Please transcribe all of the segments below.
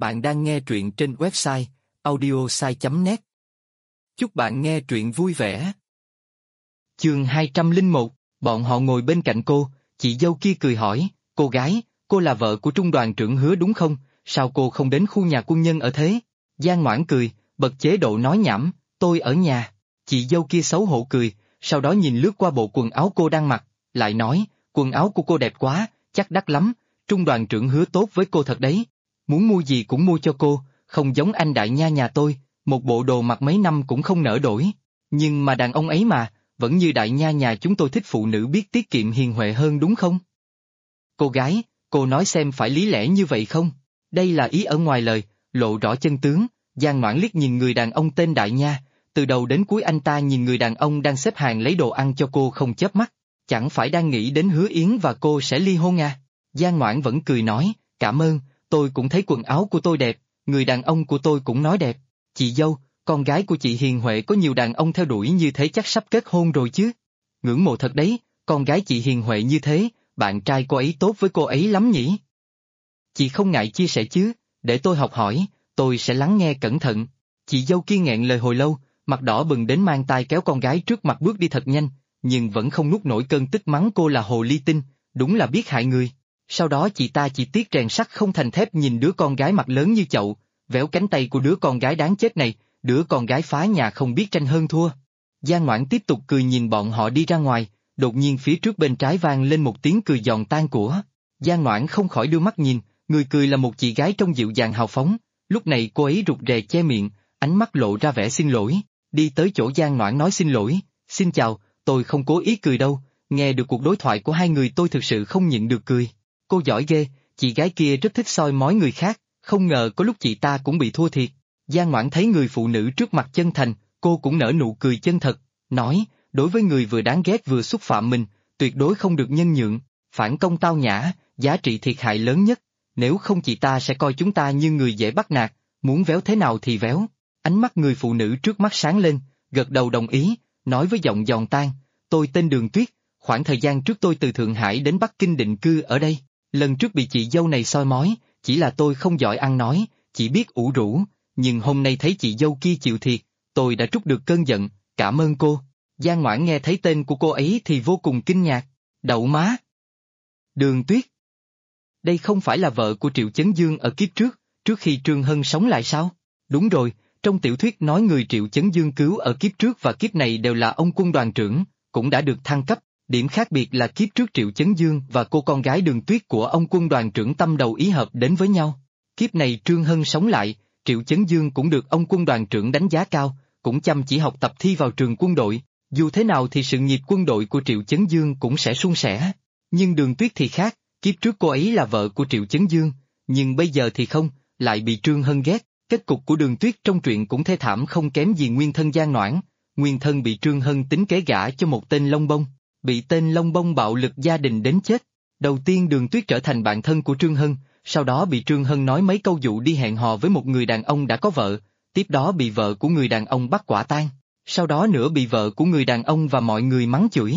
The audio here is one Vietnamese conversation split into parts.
Bạn đang nghe truyện trên website audiosai.net. Chúc bạn nghe truyện vui vẻ. Chương 201, bọn họ ngồi bên cạnh cô, chị dâu kia cười hỏi, cô gái, cô là vợ của trung đoàn trưởng Hứa đúng không, sao cô không đến khu nhà quân nhân ở thế? Giang Ngoãn cười, bật chế độ nói nhảm, tôi ở nhà. Chị dâu kia xấu hổ cười, sau đó nhìn lướt qua bộ quần áo cô đang mặc, lại nói, quần áo của cô đẹp quá, chắc đắt lắm, trung đoàn trưởng Hứa tốt với cô thật đấy. Muốn mua gì cũng mua cho cô, không giống anh đại nha nhà tôi, một bộ đồ mặc mấy năm cũng không nỡ đổi. Nhưng mà đàn ông ấy mà, vẫn như đại nha nhà chúng tôi thích phụ nữ biết tiết kiệm hiền huệ hơn đúng không? Cô gái, cô nói xem phải lý lẽ như vậy không? Đây là ý ở ngoài lời, lộ rõ chân tướng. Giang Ngoãn liếc nhìn người đàn ông tên Đại Nha, từ đầu đến cuối anh ta nhìn người đàn ông đang xếp hàng lấy đồ ăn cho cô không chớp mắt, chẳng phải đang nghĩ đến Hứa Yến và cô sẽ ly hôn à? Giang Ngoãn vẫn cười nói, cảm ơn, tôi cũng thấy quần áo của tôi đẹp, người đàn ông của tôi cũng nói đẹp. Chị dâu, con gái của chị hiền huệ có nhiều đàn ông theo đuổi như thế chắc sắp kết hôn rồi chứ. Ngưỡng mộ thật đấy, con gái chị hiền huệ như thế, bạn trai cô ấy tốt với cô ấy lắm nhỉ? Chị không ngại chia sẻ chứ, để tôi học hỏi, tôi sẽ lắng nghe cẩn thận. Chị dâu kia nghẹn lời hồi lâu, mặt đỏ bừng đến mang tay kéo con gái trước mặt bước đi thật nhanh, nhưng vẫn không nuốt nổi cơn tức mắng cô là hồ ly tinh, đúng là biết hại người. Sau đó chị ta chỉ tiếc rèn sắt không thành thép nhìn đứa con gái mặt lớn như chậu, véo cánh tay của đứa con gái đáng chết này, đứa con gái phá nhà không biết tranh hơn thua. Giang Ngoãn tiếp tục cười nhìn bọn họ đi ra ngoài, đột nhiên phía trước bên trái vang lên một tiếng cười giòn tan của. Giang Ngoãn không khỏi đưa mắt nhìn, người cười là một chị gái trông dịu dàng hào phóng, lúc này cô ấy rụt rè che miệng, ánh mắt lộ ra vẻ xin lỗi, đi tới chỗ Giang Ngoãn nói xin lỗi, xin chào, tôi không cố ý cười đâu, nghe được cuộc đối thoại của hai người tôi thực sự không nhịn được cười. Cô giỏi ghê, chị gái kia rất thích soi mói người khác, không ngờ có lúc chị ta cũng bị thua thiệt. Giang Ngoãn thấy người phụ nữ trước mặt chân thành, cô cũng nở nụ cười chân thật, nói, đối với người vừa đáng ghét vừa xúc phạm mình, tuyệt đối không được nhân nhượng, phản công tao nhã, giá trị thiệt hại lớn nhất, nếu không chị ta sẽ coi chúng ta như người dễ bắt nạt, muốn véo thế nào thì véo. Ánh mắt người phụ nữ trước mắt sáng lên, gật đầu đồng ý, nói với giọng giòn tan, tôi tên Đường Tuyết, khoảng thời gian trước tôi từ Thượng Hải đến Bắc Kinh định cư ở đây. Lần trước bị chị dâu này soi mói, chỉ là tôi không giỏi ăn nói, chỉ biết ủ rũ, nhưng hôm nay thấy chị dâu kia chịu thiệt, tôi đã trút được cơn giận, cảm ơn cô. Giang Ngoãn nghe thấy tên của cô ấy thì vô cùng kinh ngạc, đậu má. Đường Tuyết. Đây không phải là vợ của Triệu Chấn Dương ở kiếp trước khi Trương Hân sống lại sao? Đúng rồi, trong tiểu thuyết nói người Triệu Chấn Dương cứu ở kiếp trước và kiếp này đều là ông quân đoàn trưởng, cũng đã được thăng cấp. Điểm khác biệt là kiếp trước Triệu Chấn Dương và cô con gái Đường Tuyết của ông quân đoàn trưởng tâm đầu ý hợp đến với nhau. Kiếp này Trương Hân sống lại, Triệu Chấn Dương cũng được ông quân đoàn trưởng đánh giá cao, cũng chăm chỉ học tập thi vào trường quân đội, dù thế nào thì sự nghiệp quân đội của Triệu Chấn Dương cũng sẽ suôn sẻ. Nhưng Đường Tuyết thì khác, kiếp trước cô ấy là vợ của Triệu Chấn Dương, nhưng bây giờ thì không, lại bị Trương Hân ghét. Kết cục của Đường Tuyết trong truyện cũng thê thảm không kém gì nguyên thân Giang Noãn, nguyên thân bị Trương Hân tính kế gả cho một tên Lông Bông. Bị tên Lông Bông bạo lực gia đình đến chết. Đầu tiên Đường Tuyết trở thành bạn thân của Trương Hân, sau đó bị Trương Hân nói mấy câu dụ đi hẹn hò với một người đàn ông đã có vợ, tiếp đó bị vợ của người đàn ông bắt quả tang, sau đó nữa bị vợ của người đàn ông và mọi người mắng chửi.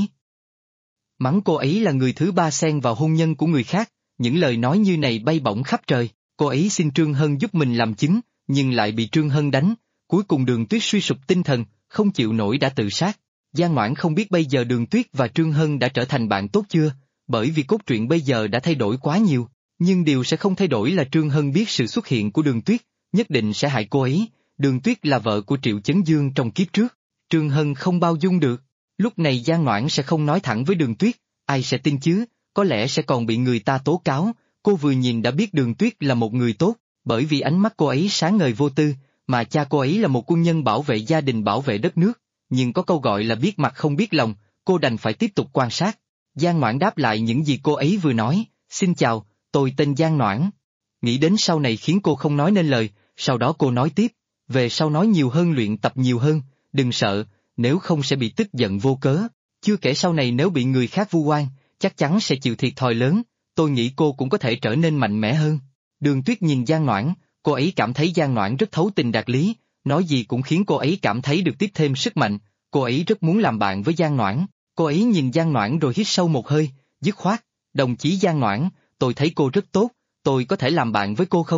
Mắng cô ấy là người thứ ba xen vào hôn nhân của người khác, những lời nói như này bay bổng khắp trời, cô ấy xin Trương Hân giúp mình làm chứng, nhưng lại bị Trương Hân đánh, cuối cùng Đường Tuyết suy sụp tinh thần, không chịu nổi đã tự sát. Giang Ngoãn không biết bây giờ Đường Tuyết và Trương Hân đã trở thành bạn tốt chưa, bởi vì cốt truyện bây giờ đã thay đổi quá nhiều, nhưng điều sẽ không thay đổi là Trương Hân biết sự xuất hiện của Đường Tuyết, nhất định sẽ hại cô ấy. Đường Tuyết là vợ của Triệu Chấn Dương trong kiếp trước, Trương Hân không bao dung được, lúc này Giang Ngoãn sẽ không nói thẳng với Đường Tuyết, ai sẽ tin chứ, có lẽ sẽ còn bị người ta tố cáo, cô vừa nhìn đã biết Đường Tuyết là một người tốt, bởi vì ánh mắt cô ấy sáng ngời vô tư, mà cha cô ấy là một quân nhân bảo vệ gia đình bảo vệ đất nước. Nhưng có câu gọi là biết mặt không biết lòng, cô đành phải tiếp tục quan sát. Giang Noãn đáp lại những gì cô ấy vừa nói, xin chào, tôi tên Giang Noãn. Nghĩ đến sau này khiến cô không nói nên lời, sau đó cô nói tiếp, về sau nói nhiều hơn luyện tập nhiều hơn, đừng sợ, nếu không sẽ bị tức giận vô cớ, chưa kể sau này nếu bị người khác vu oan, chắc chắn sẽ chịu thiệt thòi lớn, tôi nghĩ cô cũng có thể trở nên mạnh mẽ hơn. Đường Tuyết nhìn Giang Noãn, cô ấy cảm thấy Giang Noãn rất thấu tình đạt lý, nói gì cũng khiến cô ấy cảm thấy được tiếp thêm sức mạnh, cô ấy rất muốn làm bạn với Giang Noãn. Cô ấy nhìn Giang Noãn rồi hít sâu một hơi, dứt khoát, đồng chí Giang Noãn, tôi thấy cô rất tốt, tôi có thể làm bạn với cô không?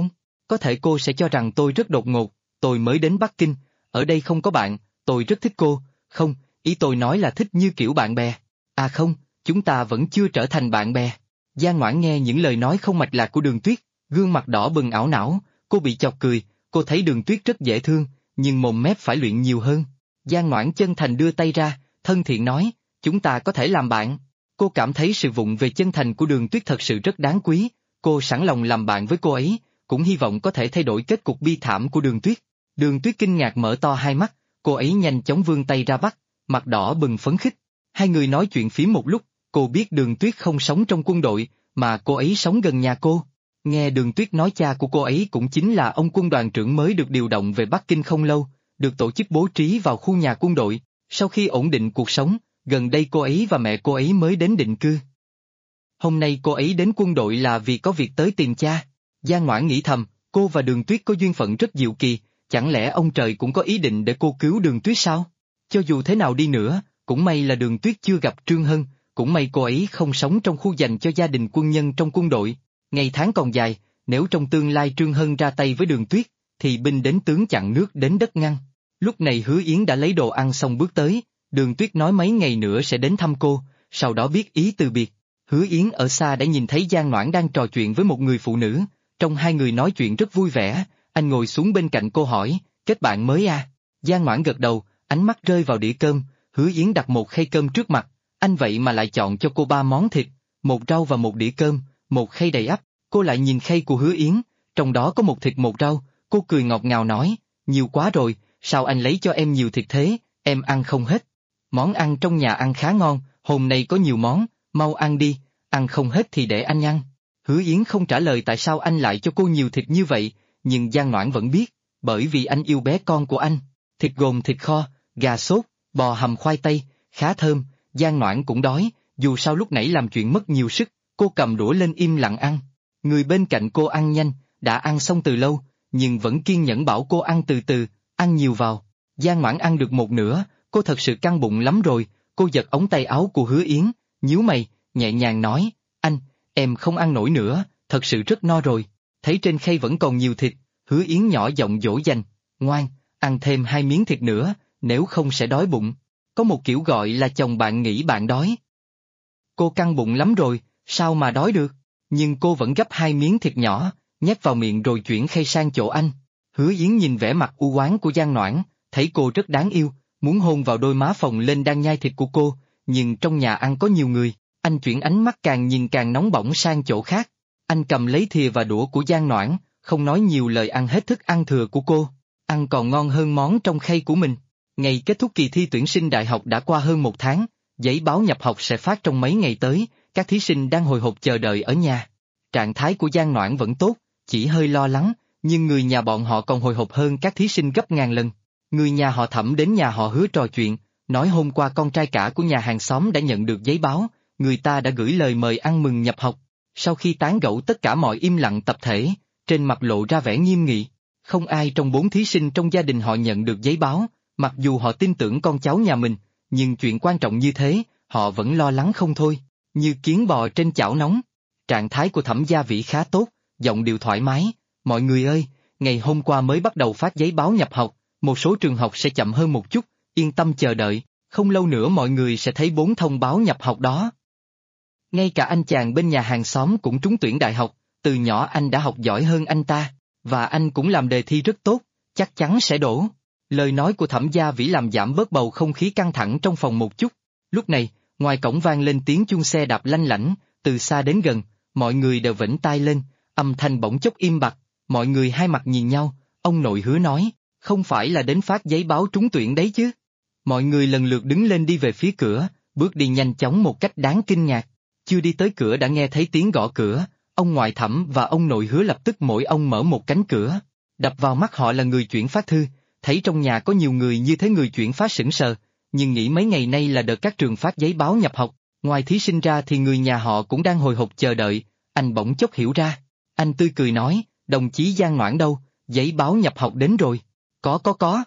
Có thể cô sẽ cho rằng tôi rất đột ngột, tôi mới đến Bắc Kinh, ở đây không có bạn, tôi rất thích cô, không, ý tôi nói là thích như kiểu bạn bè. À không, chúng ta vẫn chưa trở thành bạn bè. Giang Ngoãn nghe những lời nói không mạch lạc của Đường Tuyết, gương mặt đỏ bừng ảo não, cô bị chọc cười, cô thấy Đường Tuyết rất dễ thương, nhưng mồm mép phải luyện nhiều hơn. Giang Ngoãn chân thành đưa tay ra, thân thiện nói, chúng ta có thể làm bạn. Cô cảm thấy sự vụng về chân thành của Đường Tuyết thật sự rất đáng quý, cô sẵn lòng làm bạn với cô ấy, cũng hy vọng có thể thay đổi kết cục bi thảm của Đường Tuyết. Đường Tuyết kinh ngạc mở to hai mắt, cô ấy nhanh chóng vươn tay ra bắt, mặt đỏ bừng phấn khích. Hai người nói chuyện phím một lúc, cô biết Đường Tuyết không sống trong quân đội, mà cô ấy sống gần nhà cô. Nghe Đường Tuyết nói cha của cô ấy cũng chính là ông quân đoàn trưởng mới được điều động về Bắc Kinh không lâu, được tổ chức bố trí vào khu nhà quân đội. Sau khi ổn định cuộc sống, gần đây cô ấy và mẹ cô ấy mới đến định cư. Hôm nay cô ấy đến quân đội là vì có việc tới tìm cha. Giang Ngoãn nghĩ thầm, cô và Đường Tuyết có duyên phận rất diệu kỳ, chẳng lẽ ông trời cũng có ý định để cô cứu Đường Tuyết sao? Cho dù thế nào đi nữa, cũng may là Đường Tuyết chưa gặp Trương Hân, cũng may cô ấy không sống trong khu dành cho gia đình quân nhân trong quân đội. Ngày tháng còn dài, nếu trong tương lai Trương Hân ra tay với Đường Tuyết, thì binh đến tướng chặn nước đến đất ngăn. Lúc này Hứa Yến đã lấy đồ ăn xong bước tới, Đường Tuyết nói mấy ngày nữa sẽ đến thăm cô, sau đó biết ý từ biệt. Hứa Yến ở xa đã nhìn thấy Giang Ngoãn đang trò chuyện với một người phụ nữ, trong hai người nói chuyện rất vui vẻ, anh ngồi xuống bên cạnh cô hỏi, kết bạn mới à? Giang Ngoãn gật đầu, ánh mắt rơi vào đĩa cơm, Hứa Yến đặt một khay cơm trước mặt, anh vậy mà lại chọn cho cô 3 món thịt, một rau và một đĩa cơm, một khay đầy ắp, cô lại nhìn khay của Hứa Yến, trong đó có một thịt một rau, cô cười ngọt ngào nói, nhiều quá rồi, sao anh lấy cho em nhiều thịt thế, em ăn không hết. Món ăn trong nhà ăn khá ngon, hôm nay có nhiều món, mau ăn đi, ăn không hết thì để anh ăn. Hứa Yến không trả lời tại sao anh lại cho cô nhiều thịt như vậy, nhưng Giang Ngoãn vẫn biết, bởi vì anh yêu bé con của anh. Thịt gồm thịt kho, gà sốt, bò hầm khoai tây, khá thơm, Giang Ngoãn cũng đói, dù sao lúc nãy làm chuyện mất nhiều sức, cô cầm đũa lên im lặng ăn. Người bên cạnh cô ăn nhanh, đã ăn xong từ lâu, nhưng vẫn kiên nhẫn bảo cô ăn từ từ, ăn nhiều vào. Giang Ngoãn ăn được một nửa, cô thật sự căng bụng lắm rồi, cô giật ống tay áo của Hứa Yến, nhíu mày, nhẹ nhàng nói, anh, em không ăn nổi nữa, thật sự rất no rồi. Thấy trên khay vẫn còn nhiều thịt, Hứa Yến nhỏ giọng dỗ dành, ngoan, ăn thêm 2 miếng thịt nữa, nếu không sẽ đói bụng. Có một kiểu gọi là chồng bạn nghĩ bạn đói. Cô căng bụng lắm rồi, sao mà đói được, nhưng cô vẫn gấp 2 miếng thịt nhỏ, nhét vào miệng rồi chuyển khay sang chỗ anh. Hứa Yến nhìn vẻ mặt u oán của Giang Ngoãn, thấy cô rất đáng yêu, muốn hôn vào đôi má phồng lên đang nhai thịt của cô, nhưng trong nhà ăn có nhiều người, anh chuyển ánh mắt càng nhìn càng nóng bỏng sang chỗ khác. Anh cầm lấy thìa và đũa của Giang Ngoãn, không nói nhiều lời ăn hết thức ăn thừa của cô, ăn còn ngon hơn món trong khay của mình. Ngày kết thúc kỳ thi tuyển sinh đại học đã qua hơn 1 tháng, giấy báo nhập học sẽ phát trong mấy ngày tới, các thí sinh đang hồi hộp chờ đợi ở nhà. Trạng thái của Giang Ngoãn vẫn tốt, chỉ hơi lo lắng, nhưng người nhà bọn họ còn hồi hộp hơn các thí sinh gấp ngàn lần. Người nhà họ Thẩm đến nhà họ Hứa trò chuyện, nói hôm qua con trai cả của nhà hàng xóm đã nhận được giấy báo, người ta đã gửi lời mời ăn mừng nhập học. Sau khi tán gẫu tất cả mọi im lặng tập thể, trên mặt lộ ra vẻ nghiêm nghị. Không ai trong 4 thí sinh trong gia đình họ nhận được giấy báo, mặc dù họ tin tưởng con cháu nhà mình, nhưng chuyện quan trọng như thế, họ vẫn lo lắng không thôi, như kiến bò trên chảo nóng. Trạng thái của Thẩm Gia Vĩ khá tốt, giọng điệu thoải mái, mọi người ơi, ngày hôm qua mới bắt đầu phát giấy báo nhập học, một số trường học sẽ chậm hơn một chút, yên tâm chờ đợi, không lâu nữa mọi người sẽ thấy 4 thông báo nhập học đó. Ngay cả anh chàng bên nhà hàng xóm cũng trúng tuyển đại học, từ nhỏ anh đã học giỏi hơn anh ta, và anh cũng làm đề thi rất tốt, chắc chắn sẽ đỗ. Lời nói của Thẩm Gia Vĩ làm giảm bớt bầu không khí căng thẳng trong phòng một chút. Lúc này, ngoài cổng vang lên tiếng chuông xe đạp lanh lảnh, từ xa đến gần, mọi người đều vểnh tai lên, âm thanh bỗng chốc im bặt, mọi người hai mặt nhìn nhau, ông nội Hứa nói, không phải là đến phát giấy báo trúng tuyển đấy chứ. Mọi người lần lượt đứng lên đi về phía cửa, bước đi nhanh chóng một cách đáng kinh ngạc. Chưa đi tới cửa đã nghe thấy tiếng gõ cửa, ông ngoại Thẩm và ông nội Hứa lập tức mỗi ông mở một cánh cửa. Đập vào mắt họ là người chuyển phát thư, thấy trong nhà có nhiều người như thế người chuyển phát sững sờ, nhưng nghĩ mấy ngày nay là đợt các trường phát giấy báo nhập học, ngoài thí sinh ra thì người nhà họ cũng đang hồi hộp chờ đợi, anh bỗng chốc hiểu ra. Anh tươi cười nói, đồng chí Giang Ngoãn đâu, giấy báo nhập học đến rồi. Có.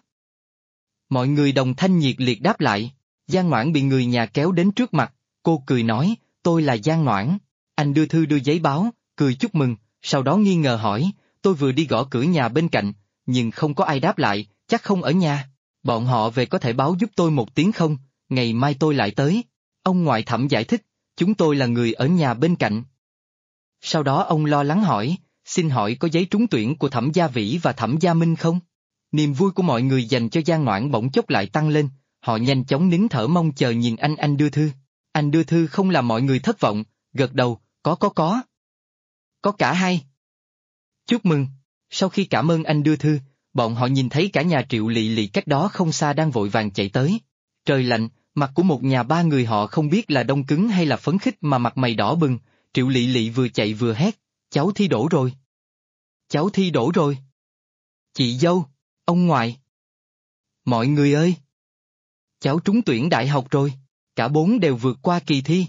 Mọi người đồng thanh nhiệt liệt đáp lại, Giang Ngoãn bị người nhà kéo đến trước mặt, cô cười nói, tôi là Giang Ngoãn. Anh đưa thư đưa giấy báo, cười chúc mừng, sau đó nghi ngờ hỏi, tôi vừa đi gõ cửa nhà bên cạnh, nhưng không có ai đáp lại, chắc không ở nhà. Bọn họ về có thể báo giúp tôi một tiếng không, ngày mai tôi lại tới. Ông ngoại Thẩm giải thích, chúng tôi là người ở nhà bên cạnh. Sau đó ông lo lắng hỏi, xin hỏi có giấy trúng tuyển của Thẩm Gia Vĩ và Thẩm Gia Minh không? Niềm vui của mọi người dành cho Giang Noãn bỗng chốc lại tăng lên, họ nhanh chóng nín thở mong chờ nhìn anh đưa thư. Anh đưa thư không làm mọi người thất vọng, gật đầu, có. Có cả hai. Chúc mừng. Sau khi cảm ơn anh đưa thư, bọn họ nhìn thấy cả nhà Triệu Lị Lị cách đó không xa đang vội vàng chạy tới. Trời lạnh, mặt của một nhà ba người họ không biết là đông cứng hay là phấn khích mà mặt mày đỏ bừng, Triệu Lị Lị vừa chạy vừa hét, cháu thi đỗ rồi. Cháu thi đỗ rồi. Chị dâu, ông ngoại. Mọi người ơi! Cháu trúng tuyển đại học rồi, cả bốn đều vượt qua kỳ thi.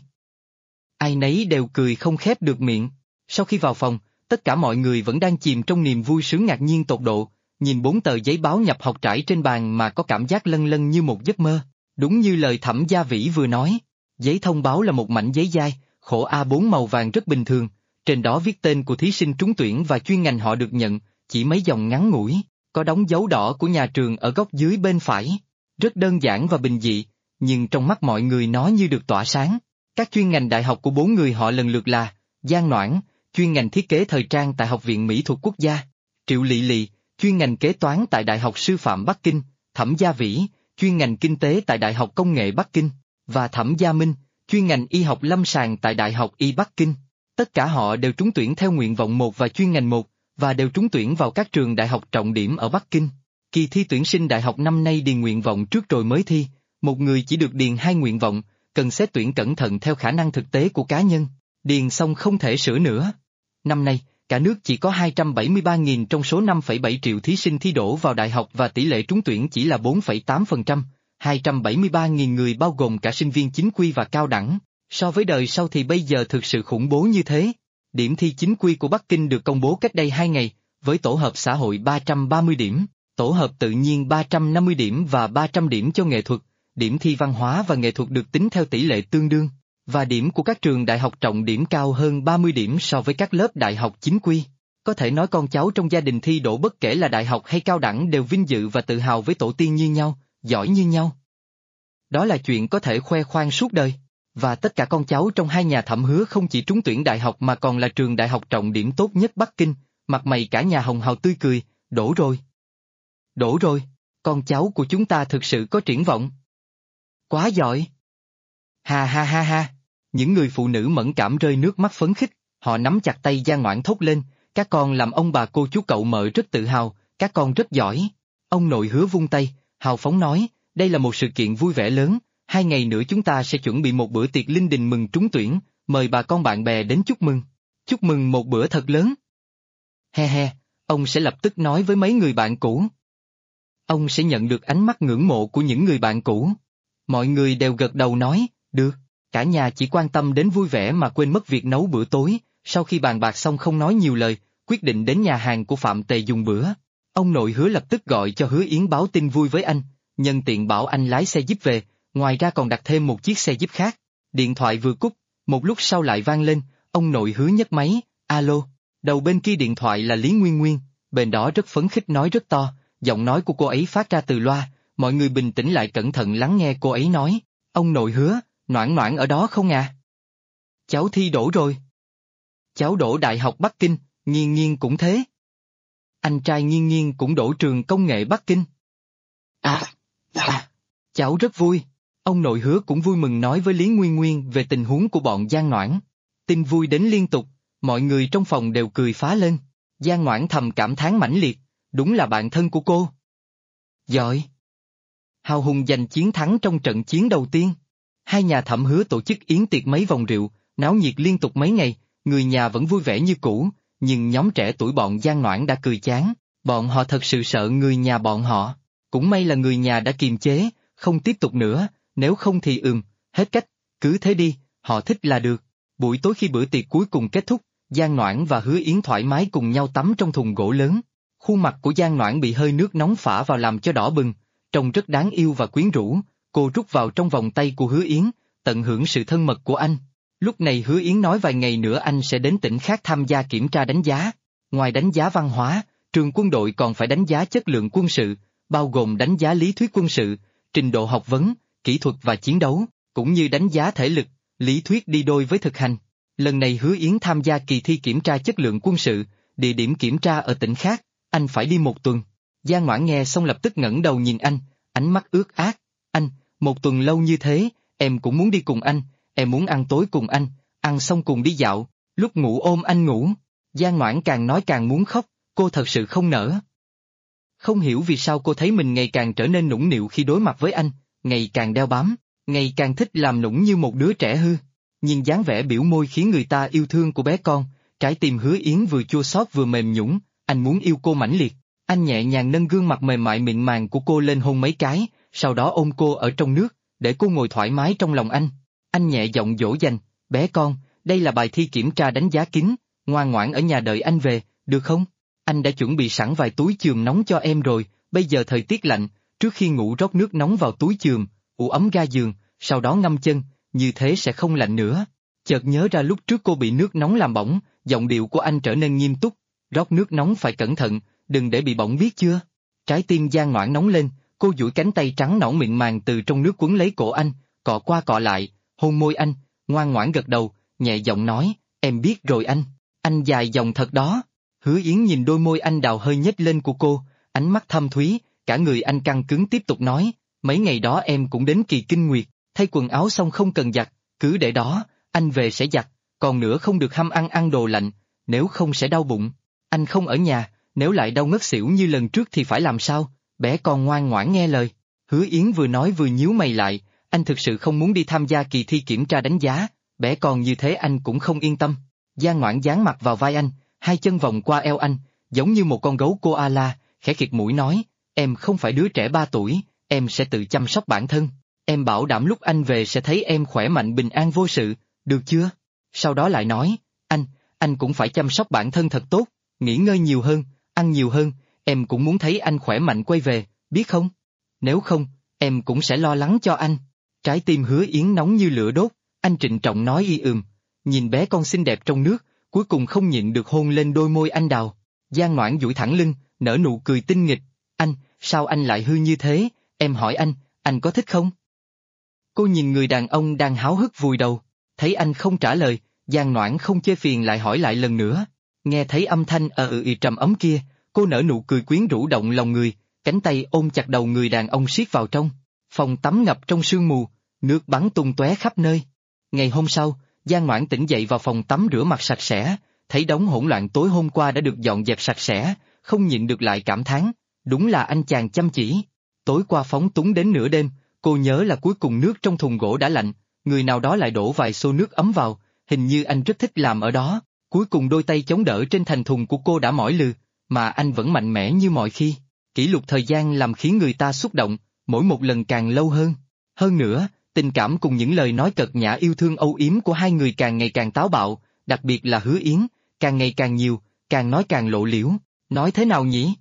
Ai nấy đều cười không khép được miệng. Sau khi vào phòng, tất cả mọi người vẫn đang chìm trong niềm vui sướng ngạc nhiên tột độ, nhìn 4 tờ giấy báo nhập học trải trên bàn mà có cảm giác lân lân như một giấc mơ. Đúng như lời Thẩm Gia Vĩ vừa nói, giấy thông báo là một mảnh giấy dai, khổ A4 màu vàng rất bình thường, trên đó viết tên của thí sinh trúng tuyển và chuyên ngành họ được nhận, chỉ mấy dòng ngắn ngủi, có đóng dấu đỏ của nhà trường ở góc dưới bên phải. Rất đơn giản và bình dị, nhưng trong mắt mọi người nó như được tỏa sáng. Các chuyên ngành đại học của 4 người họ lần lượt là Giang Noãn, chuyên ngành thiết kế thời trang tại Học viện Mỹ thuật Quốc gia; Triệu Lị Lị, chuyên ngành kế toán tại Đại học Sư phạm Bắc Kinh; Thẩm Gia Vĩ, chuyên ngành kinh tế tại Đại học Công nghệ Bắc Kinh; và Thẩm Gia Minh, chuyên ngành y học lâm sàng tại Đại học Y Bắc Kinh. Tất cả họ đều trúng tuyển theo nguyện vọng 1 và chuyên ngành 1, và đều trúng tuyển vào các trường đại học trọng điểm ở Bắc Kinh. Kỳ thi tuyển sinh đại học năm nay điền nguyện vọng trước rồi mới thi, một người chỉ được điền 2 nguyện vọng, cần xét tuyển cẩn thận theo khả năng thực tế của cá nhân, điền xong không thể sửa nữa. Năm nay, cả nước chỉ có 273.000 trong số 5,7 triệu thí sinh thi đỗ vào đại học và tỷ lệ trúng tuyển chỉ là 4,8%, 273.000 người bao gồm cả sinh viên chính quy và cao đẳng, so với đời sau thì bây giờ thực sự khủng bố như thế. Điểm thi chính quy của Bắc Kinh được công bố cách đây 2 ngày, với tổ hợp xã hội 330 điểm, tổ hợp tự nhiên 350 điểm và 300 điểm cho nghệ thuật, điểm thi văn hóa và nghệ thuật được tính theo tỷ lệ tương đương, và điểm của các trường đại học trọng điểm cao hơn 30 điểm so với các lớp đại học chính quy. Có thể nói con cháu trong gia đình thi đỗ bất kể là đại học hay cao đẳng đều vinh dự và tự hào với tổ tiên như nhau, giỏi như nhau. Đó là chuyện có thể khoe khoang suốt đời. Và tất cả con cháu trong hai nhà Thẩm Hứa không chỉ trúng tuyển đại học mà còn là trường đại học trọng điểm tốt nhất Bắc Kinh, mặt mày cả nhà hồng hào tươi cười, đỗ rồi. Đỗ rồi, con cháu của chúng ta thực sự có triển vọng. Quá giỏi. Ha ha ha ha, những người phụ nữ mẫn cảm rơi nước mắt phấn khích, họ nắm chặt tay Giang Noãn thốt lên, các con làm ông bà cô chú cậu mợ rất tự hào, các con rất giỏi. Ông nội Hứa vung tay, hào phóng nói, đây là một sự kiện vui vẻ lớn. 2 ngày nữa chúng ta sẽ chuẩn bị một bữa tiệc linh đình mừng trúng tuyển, mời bà con bạn bè đến chúc mừng. Chúc mừng một bữa thật lớn. He he, ông sẽ lập tức nói với mấy người bạn cũ. Ông sẽ nhận được ánh mắt ngưỡng mộ của những người bạn cũ. Mọi người đều gật đầu nói, được, cả nhà chỉ quan tâm đến vui vẻ mà quên mất việc nấu bữa tối, sau khi bàn bạc xong không nói nhiều lời, quyết định đến nhà hàng của Phạm Tề dùng bữa. Ông nội Hứa lập tức gọi cho Hứa Yến báo tin vui với anh, nhân tiện bảo anh lái xe Jeep về. Ngoài ra còn đặt thêm một chiếc xe Jeep khác. Điện thoại vừa cúp, một lúc sau lại vang lên, ông nội Hứa nhấc máy, alo. Đầu bên kia điện thoại là Lý Nguyên Nguyên, bên đó rất phấn khích nói rất to, giọng nói của cô ấy phát ra từ loa, mọi người bình tĩnh lại cẩn thận lắng nghe cô ấy nói, ông nội Hứa, Noãn Noãn ở đó không à? Cháu thi đỗ rồi. Cháu đỗ Đại học Bắc Kinh, Nghiên Nghiên cũng thế. Anh trai Nghiên Nghiên cũng đỗ trường công nghệ Bắc Kinh. Cháu rất vui. Ông nội Hứa cũng vui mừng nói với Lý Nguyên Nguyên về tình huống của bọn Giang Noãn. Tin vui đến liên tục, mọi người trong phòng đều cười phá lên. Giang Noãn thầm cảm thán mãnh liệt, đúng là bạn thân của cô. Giỏi. Hào hùng giành chiến thắng trong trận chiến đầu tiên. Hai nhà Thẩm Hứa tổ chức yến tiệc mấy vòng rượu, náo nhiệt liên tục mấy ngày, người nhà vẫn vui vẻ như cũ, nhưng nhóm trẻ tuổi bọn Giang Noãn đã cười chán, bọn họ thật sự sợ người nhà bọn họ. Cũng may là người nhà đã kiềm chế, không tiếp tục nữa, nếu không thì hết cách, cứ thế đi, họ thích là được. Buổi tối khi bữa tiệc cuối cùng kết thúc, Giang Noãn và Hứa Yến thoải mái cùng nhau tắm trong thùng gỗ lớn. Khuôn mặt của Giang Noãn bị hơi nước nóng phả vào làm cho đỏ bừng, trông rất đáng yêu và quyến rũ, cô rút vào trong vòng tay của Hứa Yến, tận hưởng sự thân mật của anh. Lúc này Hứa Yến nói vài ngày nữa anh sẽ đến tỉnh khác tham gia kiểm tra đánh giá. Ngoài đánh giá văn hóa, trường quân đội còn phải đánh giá chất lượng quân sự, bao gồm đánh giá lý thuyết quân sự, trình độ học vấn, kỹ thuật và chiến đấu, cũng như đánh giá thể lực, lý thuyết đi đôi với thực hành. Lần này Hứa Yến tham gia kỳ thi kiểm tra chất lượng quân sự, địa điểm kiểm tra ở tỉnh khác, anh phải đi 1 tuần. Giang Ngoãn nghe xong lập tức ngẩng đầu nhìn anh, ánh mắt ướt át. Anh, 1 tuần lâu như thế, em cũng muốn đi cùng anh, em muốn ăn tối cùng anh, ăn xong cùng đi dạo, lúc ngủ ôm anh ngủ. Giang Ngoãn càng nói càng muốn khóc, cô thật sự không nỡ. Không hiểu vì sao cô thấy mình ngày càng trở nên nũng nịu khi đối mặt với anh, ngày càng đeo bám, ngày càng thích làm nũng như một đứa trẻ hư. Nhìn dáng vẻ biểu môi khiến người ta yêu thương của bé con, trái tim Hứa Yến vừa chua xót vừa mềm nhũn, anh muốn yêu cô mãnh liệt. Anh nhẹ nhàng nâng gương mặt mềm mại mịn màng của cô lên hôn mấy cái, sau đó ôm cô ở trong nước, để cô ngồi thoải mái trong lòng anh. Anh nhẹ giọng dỗ dành, bé con, đây là bài thi kiểm tra đánh giá kín, ngoan ngoãn ở nhà đợi anh về, được không? Anh đã chuẩn bị sẵn vài túi chườm nóng cho em rồi, bây giờ thời tiết lạnh, trước khi ngủ rót nước nóng vào túi chườm, ủ ấm ga giường, sau đó ngâm chân, như thế sẽ không lạnh nữa. Chợt nhớ ra lúc trước cô bị nước nóng làm bỏng, giọng điệu của anh trở nên nghiêm túc, rót nước nóng phải cẩn thận, đừng để bị bỏng biết chưa? Trái tim Giang Ngoãn nóng lên, cô duỗi cánh tay trắng nõn mịn màng từ trong nước quấn lấy cổ anh, cọ qua cọ lại, hôn môi anh, ngoan ngoãn gật đầu, nhẹ giọng nói, em biết rồi anh dài dòng thật đó. Hứa Yến nhìn đôi môi anh đào hơi nhếch lên của cô, ánh mắt thâm thúy, cả người anh căng cứng tiếp tục nói, mấy ngày đó em cũng đến kỳ kinh nguyệt, thay quần áo xong không cần giặt, cứ để đó, anh về sẽ giặt, còn nữa không được hăm ăn đồ lạnh, nếu không sẽ đau bụng. Anh không ở nhà, nếu lại đau ngất xỉu như lần trước thì phải làm sao? Bé con ngoan ngoãn nghe lời. Hứa Yến vừa nói vừa nhíu mày lại, anh thực sự không muốn đi tham gia kỳ thi kiểm tra đánh giá, bé con như thế anh cũng không yên tâm. Giang Ngoãn dán mặt vào vai anh, hai chân vòng qua eo anh, giống như một con gấu koala, khẽ khịt mũi nói, em không phải đứa trẻ 3 tuổi, em sẽ tự chăm sóc bản thân, em bảo đảm lúc anh về sẽ thấy em khỏe mạnh bình an vô sự, được chưa? Sau đó lại nói, anh cũng phải chăm sóc bản thân thật tốt, nghỉ ngơi nhiều hơn, ăn nhiều hơn, em cũng muốn thấy anh khỏe mạnh quay về, biết không? Nếu không, em cũng sẽ lo lắng cho anh. Trái tim Hứa Yến nóng như lửa đốt, anh trịnh trọng nói nhìn bé con xinh đẹp trong nước, cuối cùng không nhịn được hôn lên đôi môi anh đào. Giang Ngoãn duỗi thẳng lưng, nở nụ cười tinh nghịch, sao anh lại hư như thế, em hỏi anh có thích không? Cô nhìn người đàn ông đang háo hức vùi đầu, thấy anh không trả lời, Giang Ngoãn không chê phiền lại hỏi lại lần nữa. Nghe thấy âm thanh trầm ấm kia, cô nở nụ cười quyến rũ động lòng người, cánh tay ôm chặt đầu người đàn ông siết vào trong. Phòng tắm ngập trong sương mù, nước bắn tung tóe khắp nơi. Ngày hôm sau, Giang Ngoãn tỉnh dậy vào phòng tắm rửa mặt sạch sẽ, thấy đống hỗn loạn tối hôm qua đã được dọn dẹp sạch sẽ, không nhịn được lại cảm thán, đúng là anh chàng chăm chỉ. Tối qua phóng túng đến nửa đêm, cô nhớ là cuối cùng nước trong thùng gỗ đã lạnh, người nào đó lại đổ vài xô nước ấm vào, hình như anh rất thích làm ở đó. Cuối cùng đôi tay chống đỡ trên thành thùng của cô đã mỏi lừ, mà anh vẫn mạnh mẽ như mọi khi. Kỷ lục thời gian làm khiến người ta xúc động, mỗi một lần càng lâu hơn. Hơn nữa, tình cảm cùng những lời nói cợt nhã yêu thương âu yếm của hai người càng ngày càng táo bạo, đặc biệt là Hứa Yến, càng ngày càng nhiều, càng nói càng lộ liễu, nói thế nào nhỉ?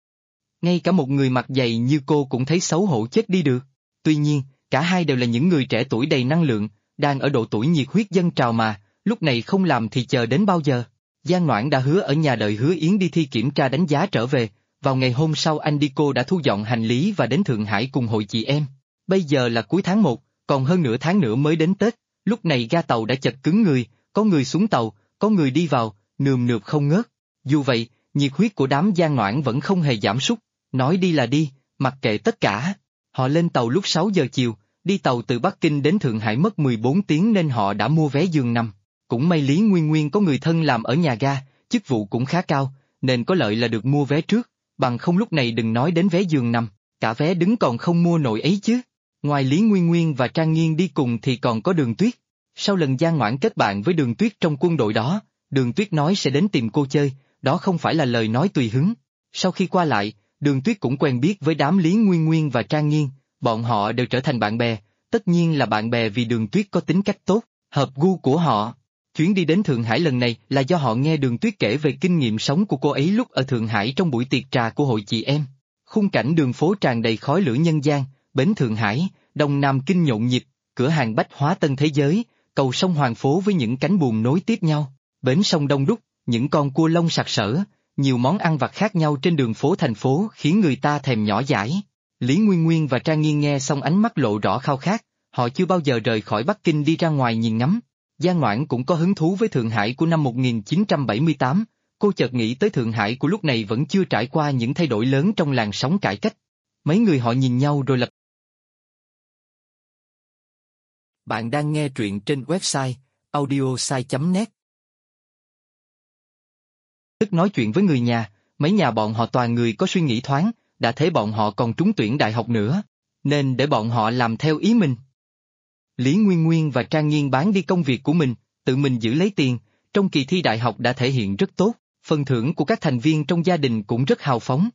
Ngay cả một người mặt dày như cô cũng thấy xấu hổ chết đi được. Tuy nhiên, cả hai đều là những người trẻ tuổi đầy năng lượng, đang ở độ tuổi nhiệt huyết dâng trào mà, lúc này không làm thì chờ đến bao giờ? Giang Ngoãn đã hứa ở nhà đợi Hứa Yến đi thi kiểm tra đánh giá trở về, vào ngày hôm sau anh đi cô đã thu dọn hành lý và đến Thượng Hải cùng hội chị em. Bây giờ là cuối tháng 1, còn hơn nửa tháng nữa mới đến Tết, lúc này ga tàu đã chật cứng người, có người xuống tàu, có người đi vào, nườm nượp không ngớt. Dù vậy, nhiệt huyết của đám Giang Ngoãn vẫn không hề giảm sút, nói đi là đi, mặc kệ tất cả. Họ lên tàu lúc 6 giờ chiều, đi tàu từ Bắc Kinh đến Thượng Hải mất 14 tiếng nên họ đã mua vé giường nằm. Cũng may Lý Nguyên Nguyên có người thân làm ở nhà ga, chức vụ cũng khá cao, nên có lợi là được mua vé trước, bằng không lúc này đừng nói đến vé giường nằm, cả vé đứng còn không mua nổi ấy chứ. Ngoài Lý Nguyên Nguyên và Trang Nghiên đi cùng thì còn có Đường Tuyết. Sau lần Giang Ngoãn kết bạn với Đường Tuyết trong quân đội đó, Đường Tuyết nói sẽ đến tìm cô chơi, đó không phải là lời nói tùy hứng. Sau khi qua lại, Đường Tuyết cũng quen biết với đám Lý Nguyên Nguyên và Trang Nghiên, bọn họ đều trở thành bạn bè, tất nhiên là bạn bè vì Đường Tuyết có tính cách tốt, hợp gu của họ. Chuyến đi đến Thượng Hải lần này là do họ nghe Đường Tuyết kể về kinh nghiệm sống của cô ấy lúc ở Thượng Hải trong buổi tiệc trà của hội chị em. Khung cảnh đường phố tràn đầy khói lửa nhân gian, bến Thượng Hải, Đông Nam Kinh nhộn nhịp, cửa hàng bách hóa Tân Thế Giới, cầu sông Hoàng Phố với những cánh buồm nối tiếp nhau, bến sông đông đúc, những con cua lông sặc sỡ, nhiều món ăn vặt khác nhau trên đường phố thành phố khiến người ta thèm nhỏ dãi. Lý Nguyên Nguyên và Trang Nghiên nghe xong ánh mắt lộ rõ khao khát, họ chưa bao giờ rời khỏi Bắc Kinh đi ra ngoài nhìn ngắm. Giang Ngoãn cũng có hứng thú với Thượng Hải của năm 1978, cô chợt nghĩ tới Thượng Hải của lúc này vẫn chưa trải qua những thay đổi lớn trong làn sóng cải cách. Mấy người họ nhìn nhau rồi lập. Bạn đang nghe truyện trên website audiosai.net. Tức nói chuyện với người nhà, mấy nhà bọn họ toàn người có suy nghĩ thoáng, đã thế bọn họ còn trúng tuyển đại học nữa, nên để bọn họ làm theo ý mình. Lý Nguyên Nguyên và Trang Nghiên bán đi công việc của mình, tự mình giữ lấy tiền, trong kỳ thi đại học đã thể hiện rất tốt, phần thưởng của các thành viên trong gia đình cũng rất hào phóng.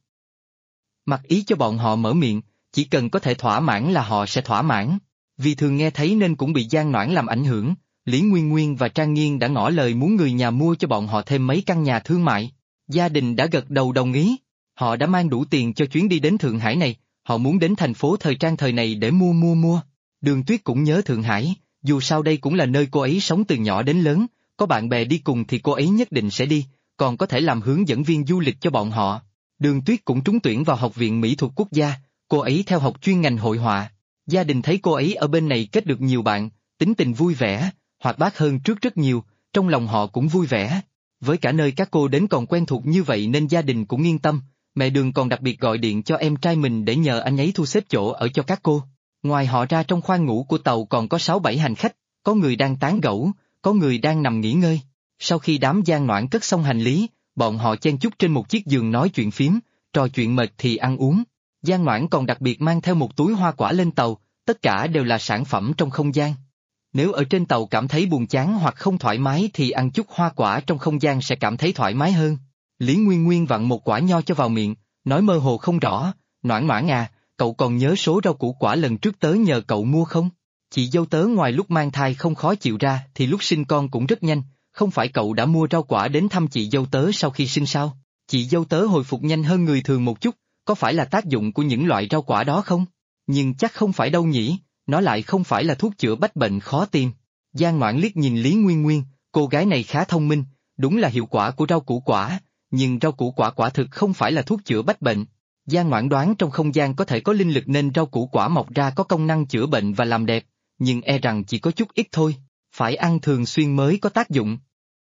Mặc ý cho bọn họ mở miệng, chỉ cần có thể thỏa mãn là họ sẽ thỏa mãn. Vì thường nghe thấy nên cũng bị Giang Noãn làm ảnh hưởng, Lý Nguyên Nguyên và Trang Nghiên đã ngỏ lời muốn người nhà mua cho bọn họ thêm mấy căn nhà thương mại. Gia đình đã gật đầu đồng ý, họ đã mang đủ tiền cho chuyến đi đến Thượng Hải này, họ muốn đến thành phố thời trang thời này để mua. Đường Tuyết cũng nhớ Thượng Hải, dù sao đây cũng là nơi cô ấy sống từ nhỏ đến lớn, có bạn bè đi cùng thì cô ấy nhất định sẽ đi, còn có thể làm hướng dẫn viên du lịch cho bọn họ. Đường Tuyết cũng trúng tuyển vào Học viện Mỹ thuật Quốc gia, cô ấy theo học chuyên ngành hội họa. Gia đình thấy cô ấy ở bên này kết được nhiều bạn, tính tình vui vẻ, hoạt bát hơn trước rất nhiều, trong lòng họ cũng vui vẻ. Với cả nơi các cô đến còn quen thuộc như vậy nên gia đình cũng yên tâm, mẹ Đường còn đặc biệt gọi điện cho em trai mình để nhờ anh ấy thu xếp chỗ ở cho các cô. Ngoài họ ra trong khoang ngủ của tàu còn có 6-7 hành khách, có người đang tán gẫu, có người đang nằm nghỉ ngơi. Sau khi đám Giang Noãn cất xong hành lý, bọn họ chen chúc trên một chiếc giường nói chuyện phím, trò chuyện mệt thì ăn uống. Giang Noãn còn đặc biệt mang theo một túi hoa quả lên tàu, tất cả đều là sản phẩm trong không gian. Nếu ở trên tàu cảm thấy buồn chán hoặc không thoải mái thì ăn chút hoa quả trong không gian sẽ cảm thấy thoải mái hơn. Lý Nguyên Nguyên vặn một quả nho cho vào miệng, nói mơ hồ không rõ, Noãn Noãn à, cậu còn nhớ số rau củ quả lần trước tớ nhờ cậu mua không? Chị dâu tớ ngoài lúc mang thai không khó chịu ra thì lúc sinh con cũng rất nhanh, không phải cậu đã mua rau quả đến thăm chị dâu tớ sau khi sinh sao? Chị dâu tớ hồi phục nhanh hơn người thường một chút, có phải là tác dụng của những loại rau quả đó không? Nhưng chắc không phải đâu nhỉ, nó lại không phải là thuốc chữa bách bệnh khó tìm. Giang Noãn liếc nhìn Lý Nguyên Nguyên, cô gái này khá thông minh, đúng là hiệu quả của rau củ quả, nhưng rau củ quả quả thực không phải là thuốc chữa bách bệnh. Giang Noãn đoán trong không gian có thể có linh lực nên rau củ quả mọc ra có công năng chữa bệnh và làm đẹp, nhưng e rằng chỉ có chút ít thôi, phải ăn thường xuyên mới có tác dụng.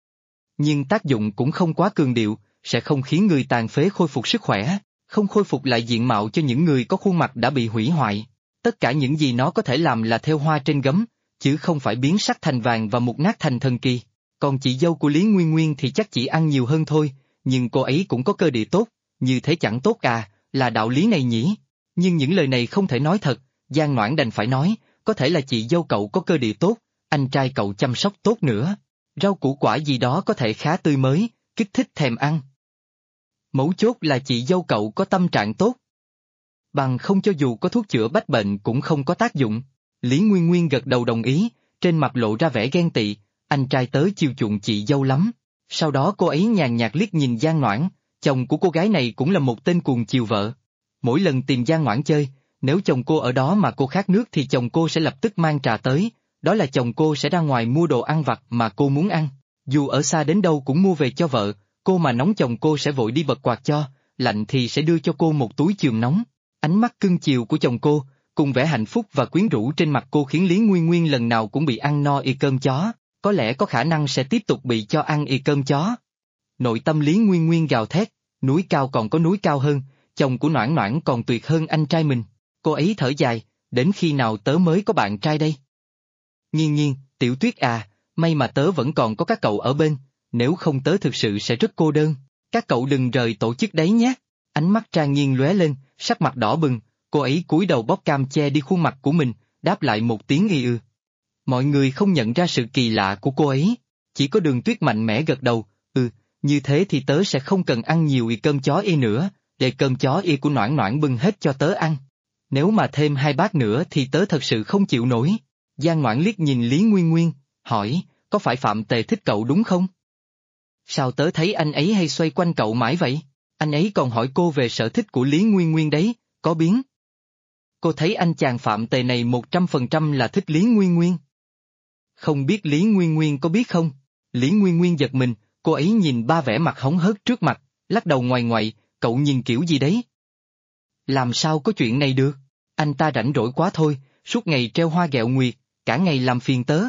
Nhưng tác dụng cũng không quá cường điệu, sẽ không khiến người tàn phế khôi phục sức khỏe, không khôi phục lại diện mạo cho những người có khuôn mặt đã bị hủy hoại. Tất cả những gì nó có thể làm là thêu hoa trên gấm, chứ không phải biến sắt thành vàng và mục nát thành thần kỳ. Còn chị dâu của Lý Nguyên Nguyên thì chắc chỉ ăn nhiều hơn thôi, nhưng cô ấy cũng có cơ địa tốt, như thế chẳng tốt à, là đạo lý này nhỉ? Nhưng những lời này không thể nói thật, Giang Noãn đành phải nói, có thể là chị dâu cậu có cơ địa tốt, anh trai cậu chăm sóc tốt nữa. Rau củ quả gì đó có thể khá tươi mới, kích thích thèm ăn. Mấu chốt là chị dâu cậu có tâm trạng tốt. Bằng không cho dù có thuốc chữa bách bệnh cũng không có tác dụng. Lý Nguyên Nguyên gật đầu đồng ý, trên mặt lộ ra vẻ ghen tị, anh trai tớ chiều chuộng chị dâu lắm. Sau đó cô ấy nhàn nhạt liếc nhìn Giang Noãn, chồng của cô gái này cũng là một tên cuồng chiều vợ. Mỗi lần tìm Giang Noãn chơi, nếu chồng cô ở đó mà cô khát nước thì chồng cô sẽ lập tức mang trà tới, đó là chồng cô sẽ ra ngoài mua đồ ăn vặt mà cô muốn ăn. Dù ở xa đến đâu cũng mua về cho vợ, cô mà nóng chồng cô sẽ vội đi bật quạt cho, lạnh thì sẽ đưa cho cô một túi chườm nóng. Ánh mắt cưng chiều của chồng cô, cùng vẻ hạnh phúc và quyến rũ trên mặt cô khiến Lý Nguyên Nguyên lần nào cũng bị ăn no y cơm chó, có lẽ có khả năng sẽ tiếp tục bị cho ăn y cơm chó. Nội tâm Lý Nguyên Nguyên gào thét, núi cao còn có núi cao hơn, chồng của Noãn Noãn còn tuyệt hơn anh trai mình. Cô ấy thở dài, đến khi nào tớ mới có bạn trai đây? Nghiên Nghiên, Tiểu Tuyết à, may mà tớ vẫn còn có các cậu ở bên, nếu không tớ thực sự sẽ rất cô đơn. Các cậu đừng rời tổ chức đấy nhé. Ánh mắt Trang Nghiên lóe lên, sắc mặt đỏ bừng, cô ấy cúi đầu bóp cam che đi khuôn mặt của mình, đáp lại một tiếng y ư. Mọi người không nhận ra sự kỳ lạ của cô ấy, chỉ có Đường Tuyết mạnh mẽ gật đầu, như thế thì tớ sẽ không cần ăn nhiều y cơm chó y nữa, để cơm chó y của Noãn Noãn bưng hết cho tớ ăn. Nếu mà thêm 2 bát nữa thì tớ thật sự không chịu nổi. Giang Noãn liếc nhìn Lý Nguyên Nguyên, hỏi, có phải Phạm Tề thích cậu đúng không? Sao tớ thấy anh ấy hay xoay quanh cậu mãi vậy? Anh ấy còn hỏi cô về sở thích của Lý Nguyên Nguyên đấy, có biến? Cô thấy anh chàng Phạm Tề này 100% là thích Lý Nguyên Nguyên. Không biết Lý Nguyên Nguyên có biết không? Lý Nguyên Nguyên giật mình, cô ấy nhìn ba vẻ mặt hóng hớt trước mặt, lắc đầu ngoài ngoại, cậu nhìn kiểu gì đấy? Làm sao có chuyện này được? Anh ta rảnh rỗi quá thôi, suốt ngày treo hoa ghẹo nguyệt, cả ngày làm phiền tớ.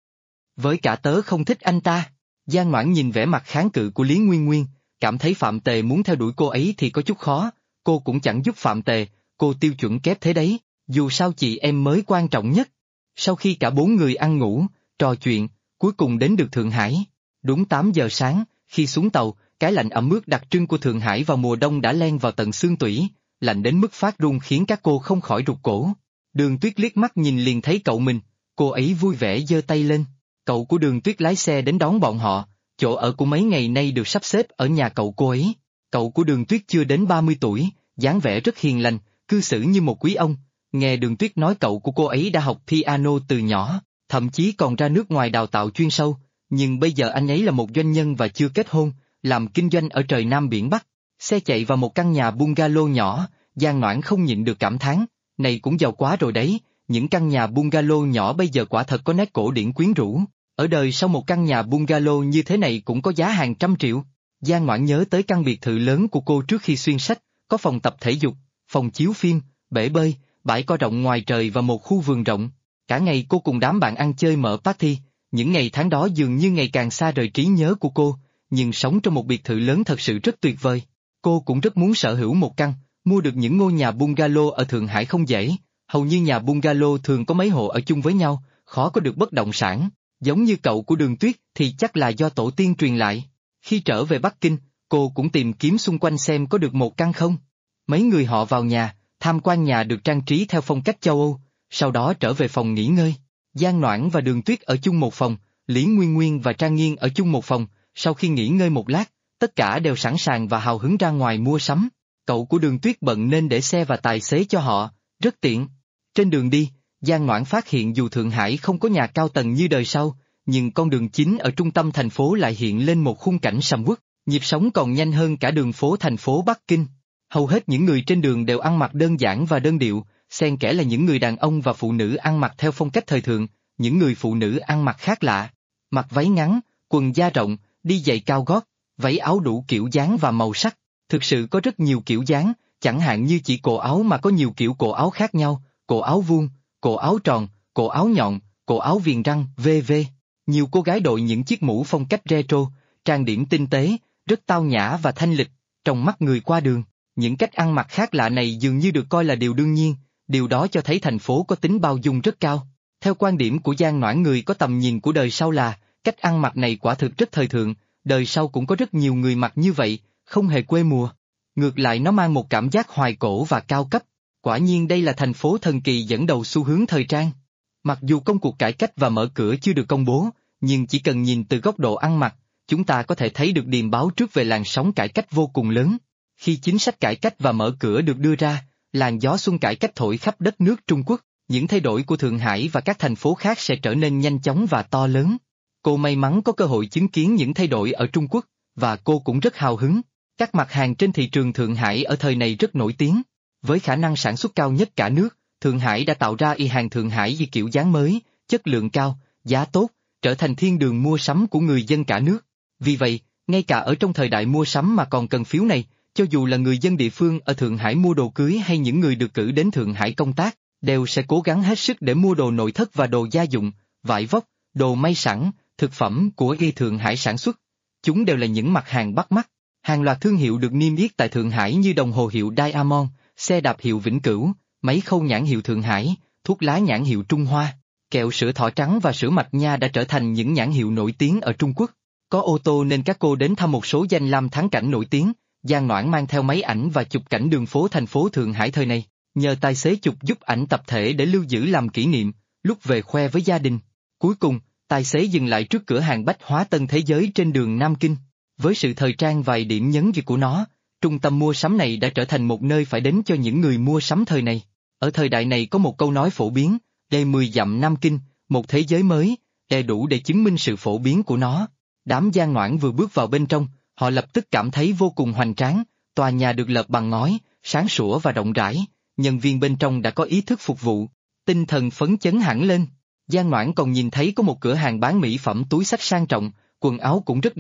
Với cả tớ không thích anh ta. Giang Noãn nhìn vẻ mặt kháng cự của Lý Nguyên Nguyên, cảm thấy Phạm Tề muốn theo đuổi cô ấy thì có chút khó, cô cũng chẳng giúp Phạm Tề, cô tiêu chuẩn kép thế đấy, dù sao chị em mới quan trọng nhất. Sau khi cả bốn người ăn ngủ, trò chuyện, cuối cùng đến được Thượng Hải. Đúng 8 giờ sáng, khi xuống tàu, cái lạnh ẩm ướt đặc trưng của Thượng Hải vào mùa đông đã len vào tận xương tủy, lạnh đến mức phát run khiến các cô không khỏi rụt cổ. Đường Tuyết liếc mắt nhìn liền thấy cậu mình, cô ấy vui vẻ giơ tay lên. Cậu của Đường Tuyết lái xe đến đón bọn họ, chỗ ở của mấy ngày nay được sắp xếp ở nhà cậu cô ấy. Cậu của Đường Tuyết chưa đến 30 tuổi, dáng vẻ rất hiền lành, cư xử như một quý ông. Nghe Đường Tuyết nói cậu của cô ấy đã học piano từ nhỏ, thậm chí còn ra nước ngoài đào tạo chuyên sâu, nhưng bây giờ anh ấy là một doanh nhân và chưa kết hôn, làm kinh doanh ở trời Nam biển Bắc. Xe chạy vào một căn nhà bungalow nhỏ, Giang Noãn không nhịn được cảm thán, này cũng giàu quá rồi đấy, những căn nhà bungalow nhỏ bây giờ quả thật có nét cổ điển quyến rũ. Ở đời sau một căn nhà bungalow như thế này cũng có giá hàng trăm triệu. Giang Noãn nhớ tới căn biệt thự lớn của cô trước khi xuyên sách, có phòng tập thể dục, phòng chiếu phim, bể bơi, bãi cỏ rộng ngoài trời và một khu vườn rộng. Cả ngày cô cùng đám bạn ăn chơi mở party, những ngày tháng đó dường như ngày càng xa rời trí nhớ của cô, nhưng sống trong một biệt thự lớn thật sự rất tuyệt vời. Cô cũng rất muốn sở hữu một căn, mua được những ngôi nhà bungalow ở Thượng Hải không dễ, hầu như nhà bungalow thường có mấy hộ ở chung với nhau, khó có được bất động sản. Giống như cậu của Đường Tuyết thì chắc là do tổ tiên truyền lại. Khi trở về Bắc Kinh, cô cũng tìm kiếm xung quanh xem có được một căn không. Mấy người họ vào nhà, tham quan nhà được trang trí theo phong cách châu Âu, sau đó trở về phòng nghỉ ngơi. Giang Noãn và Đường Tuyết ở chung một phòng, Lý Nguyên Nguyên và Trang Nghiên ở chung một phòng, sau khi nghỉ ngơi một lát, tất cả đều sẵn sàng và hào hứng ra ngoài mua sắm. Cậu của Đường Tuyết bận nên để xe và tài xế cho họ, rất tiện. Trên đường đi, Giang Noãn phát hiện dù Thượng Hải không có nhà cao tầng như đời sau, nhưng con đường chính ở trung tâm thành phố lại hiện lên một khung cảnh sầm uất, nhịp sống còn nhanh hơn cả đường phố thành phố Bắc Kinh. Hầu hết những người trên đường đều ăn mặc đơn giản và đơn điệu, xen kẽ là những người đàn ông và phụ nữ ăn mặc theo phong cách thời thượng, những người phụ nữ ăn mặc khác lạ, mặc váy ngắn, quần da rộng, đi giày cao gót, váy áo đủ kiểu dáng và màu sắc. Thực sự có rất nhiều kiểu dáng, chẳng hạn như chỉ cổ áo mà có nhiều kiểu cổ áo khác nhau, cổ áo vuông, cổ áo tròn, cổ áo nhọn, cổ áo viền răng, v.v. Nhiều cô gái đội những chiếc mũ phong cách retro, trang điểm tinh tế, rất tao nhã và thanh lịch, trong mắt người qua đường. Những cách ăn mặc khác lạ này dường như được coi là điều đương nhiên, điều đó cho thấy thành phố có tính bao dung rất cao. Theo quan điểm của Giang Noãn, người có tầm nhìn của đời sau là, cách ăn mặc này quả thực rất thời thượng, đời sau cũng có rất nhiều người mặc như vậy, không hề quê mùa. Ngược lại nó mang một cảm giác hoài cổ và cao cấp. Quả nhiên đây là thành phố thần kỳ dẫn đầu xu hướng thời trang. Mặc dù công cuộc cải cách và mở cửa chưa được công bố, nhưng chỉ cần nhìn từ góc độ ăn mặc, chúng ta có thể thấy được điềm báo trước về làn sóng cải cách vô cùng lớn. Khi chính sách cải cách và mở cửa được đưa ra, làn gió xuân cải cách thổi khắp đất nước Trung Quốc, những thay đổi của Thượng Hải và các thành phố khác sẽ trở nên nhanh chóng và to lớn. Cô may mắn có cơ hội chứng kiến những thay đổi ở Trung Quốc, và cô cũng rất hào hứng. Các mặt hàng trên thị trường Thượng Hải ở thời này rất nổi tiếng. Với khả năng sản xuất cao nhất cả nước, Thượng Hải đã tạo ra y hàng Thượng Hải với kiểu dáng mới, chất lượng cao, giá tốt, trở thành thiên đường mua sắm của người dân cả nước. Vì vậy, ngay cả ở trong thời đại mua sắm mà còn cần phiếu này, cho dù là người dân địa phương ở Thượng Hải mua đồ cưới hay những người được cử đến Thượng Hải công tác, đều sẽ cố gắng hết sức để mua đồ nội thất và đồ gia dụng, vải vóc, đồ may sẵn, thực phẩm của y Thượng Hải sản xuất. Chúng đều là những mặt hàng bắt mắt. Hàng loạt thương hiệu được niêm yết tại Thượng Hải như đồng hồ hiệu Diamond, xe đạp hiệu Vĩnh Cửu, máy khâu nhãn hiệu Thượng Hải, thuốc lá nhãn hiệu Trung Hoa, kẹo sữa thỏ trắng và sữa mạch nha đã trở thành những nhãn hiệu nổi tiếng ở Trung Quốc. Có ô tô nên các cô đến thăm một số danh lam thắng cảnh nổi tiếng. Giang Noãn mang theo máy ảnh và chụp cảnh đường phố thành phố Thượng Hải thời này, nhờ tài xế chụp giúp ảnh tập thể để lưu giữ làm kỷ niệm, lúc về khoe với gia đình. Cuối cùng, tài xế dừng lại trước cửa hàng bách hóa Tân Thế Giới trên đường Nam Kinh. Với sự thời trang vài điểm nhấn việt của nó, trung tâm mua sắm này đã trở thành một nơi phải đến cho những người mua sắm thời này. Ở thời đại này có một câu nói phổ biến, "Đề 10 dặm Nam Kinh, một thế giới mới", đủ để chứng minh sự phổ biến của nó. Đám Giang Noãn vừa bước vào bên trong, họ lập tức cảm thấy vô cùng hoành tráng, tòa nhà được lợp bằng ngói, sáng sủa và rộng rãi, nhân viên bên trong đã có ý thức phục vụ, tinh thần phấn chấn hẳn lên. Giang Noãn còn nhìn thấy có một cửa hàng bán mỹ phẩm túi xách sang trọng, quần áo cũng rất đẹp,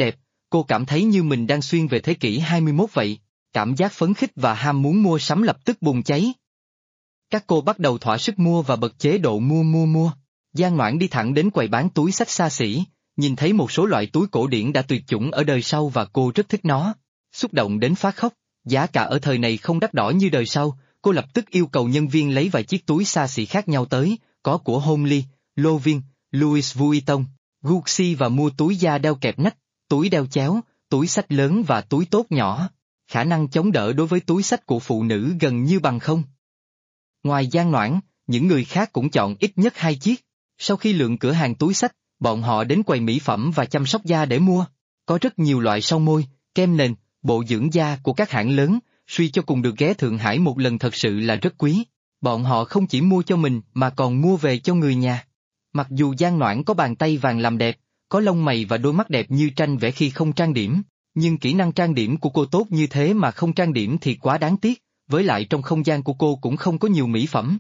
cô cảm thấy như mình đang xuyên về thế kỷ 21 vậy. Cảm giác phấn khích và ham muốn mua sắm lập tức bùng cháy. Các cô bắt đầu thỏa sức mua và bật chế độ mua. Giang Noãn đi thẳng đến quầy bán túi xách xa xỉ, nhìn thấy một số loại túi cổ điển đã tuyệt chủng ở đời sau và cô rất thích nó. Xúc động đến phát khóc, giá cả ở thời này không đắt đỏ như đời sau, cô lập tức yêu cầu nhân viên lấy vài chiếc túi xa xỉ khác nhau tới, có của Homely, Lovin, Louis Vuitton, Gucci và mua túi da đeo kẹp nách, túi đeo chéo, túi xách lớn và túi tốt nhỏ. Khả năng chống đỡ đối với túi xách của phụ nữ gần như bằng không. Ngoài Giang Noãn, những người khác cũng chọn ít nhất 2 chiếc. Sau khi lượn cửa hàng túi xách, bọn họ đến quầy mỹ phẩm và chăm sóc da để mua. Có rất nhiều loại son môi, kem nền, bộ dưỡng da của các hãng lớn, suy cho cùng được ghé Thượng Hải một lần thật sự là rất quý. Bọn họ không chỉ mua cho mình mà còn mua về cho người nhà. Mặc dù Giang Noãn có bàn tay vàng làm đẹp, có lông mày và đôi mắt đẹp như tranh vẽ khi không trang điểm, nhưng kỹ năng trang điểm của cô tốt như thế mà không trang điểm thì quá đáng tiếc, với lại trong không gian của cô cũng không có nhiều mỹ phẩm.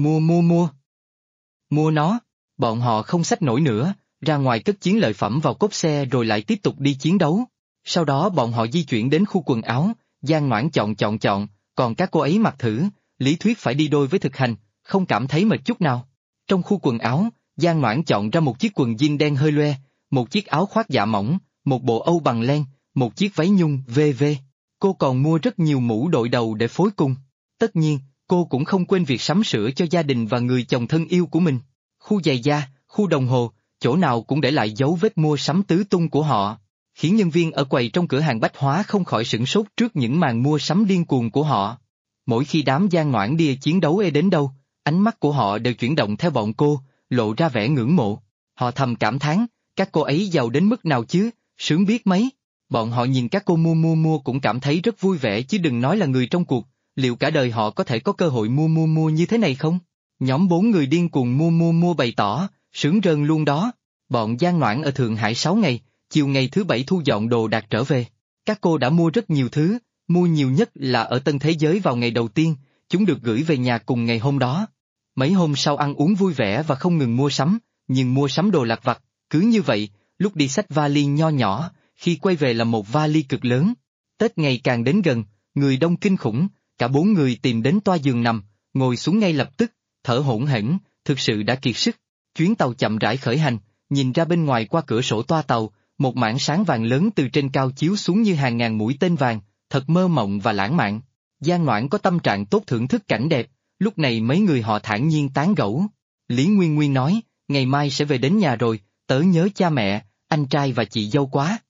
Mua nó, bọn họ không xách nổi nữa, ra ngoài cất chiến lợi phẩm vào cốp xe rồi lại tiếp tục đi chiến đấu. Sau đó bọn họ di chuyển đến khu quần áo, Giang Noãn chọn, còn các cô ấy mặc thử, lý thuyết phải đi đôi với thực hành, không cảm thấy mệt chút nào. Trong khu quần áo, Giang Noãn chọn ra một chiếc quần jean đen hơi loe, một chiếc áo khoác dạ mỏng, một bộ âu bằng len, một chiếc váy nhung v.v. Cô còn mua rất nhiều mũ đội đầu để phối cùng. Tất nhiên, cô cũng không quên việc sắm sửa cho gia đình và người chồng thân yêu của mình. Khu giày da, khu đồng hồ, chỗ nào cũng để lại dấu vết mua sắm tứ tung của họ, khiến nhân viên ở quầy trong cửa hàng bách hóa không khỏi sửng sốt trước những màn mua sắm điên cuồng của họ. Mỗi khi đám Giang Noãn đi chiến đấu đến đâu, ánh mắt của họ đều chuyển động theo bọn cô, lộ ra vẻ ngưỡng mộ. Họ thầm cảm thán, các cô ấy giàu đến mức nào chứ, sướng biết mấy. Bọn họ nhìn các cô mua cũng cảm thấy rất vui vẻ chứ đừng nói là người trong cuộc, liệu cả đời họ có thể có cơ hội mua như thế này không? Nhóm 4 người điên cuồng mua bày tỏ, sướng rơn luôn đó. Bọn Giang Noãn ở Thượng Hải 6 ngày, chiều ngày thứ 7 thu dọn đồ đạc trở về. Các cô đã mua rất nhiều thứ, mua nhiều nhất là ở Tân Thế Giới vào ngày đầu tiên, chúng được gửi về nhà cùng ngày hôm đó. Mấy hôm sau ăn uống vui vẻ và không ngừng mua sắm, nhưng mua sắm đồ lặt vặt, cứ như vậy, lúc đi xách vali nho nhỏ, khi quay về là một vali cực lớn. Tết ngày càng đến gần, người đông kinh khủng, cả 4 người tìm đến toa giường nằm, ngồi xuống ngay lập tức, thở hổn hển, thực sự đã kiệt sức. Chuyến tàu chậm rãi khởi hành, nhìn ra bên ngoài qua cửa sổ toa tàu, một mảng sáng vàng lớn từ trên cao chiếu xuống như hàng ngàn mũi tên vàng, thật mơ mộng và lãng mạn. Giang Noãn có tâm trạng tốt thưởng thức cảnh đẹp, lúc này mấy người họ thản nhiên tán gẫu. Lý Nguyên Nguyên nói, ngày mai sẽ về đến nhà rồi, tớ nhớ cha mẹ, anh trai và chị dâu quá.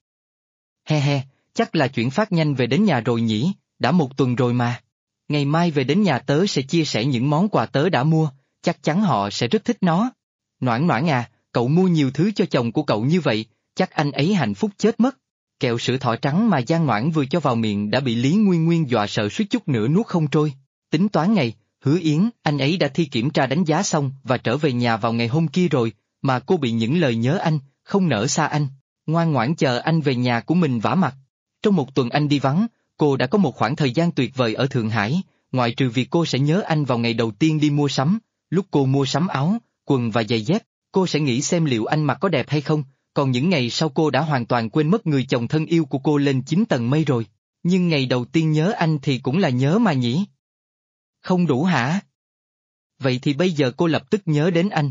He, chắc là chuyển phát nhanh về đến nhà rồi nhỉ, đã 1 tuần rồi mà. Ngày mai về đến nhà tớ sẽ chia sẻ những món quà tớ đã mua, chắc chắn họ sẽ rất thích nó. Noãn à, cậu mua nhiều thứ cho chồng của cậu như vậy, chắc anh ấy hạnh phúc chết mất. Kẹo sữa thỏ trắng mà Giang Noãn vừa cho vào miệng đã bị Lý Nguyên Nguyên dọa sợ suýt chút nữa nuốt không trôi. Tính toán ngày, Hứa Yến, anh ấy đã thi kiểm tra đánh giá xong và trở về nhà vào ngày hôm kia rồi, mà cô bị những lời nhớ anh, không nỡ xa anh, ngoan ngoãn chờ anh về nhà của mình vả mặt. Trong 1 tuần anh đi vắng, cô đã có một khoảng thời gian tuyệt vời ở Thượng Hải, ngoại trừ việc cô sẽ nhớ anh vào ngày đầu tiên đi mua sắm, lúc cô mua sắm áo, quần và giày dép, cô sẽ nghĩ xem liệu anh mặc có đẹp hay không, còn những ngày sau cô đã hoàn toàn quên mất người chồng thân yêu của cô lên 9 tầng mây rồi. Nhưng ngày đầu tiên nhớ anh thì cũng là nhớ mà nhỉ? Không đủ hả? Vậy thì bây giờ cô lập tức nhớ đến anh,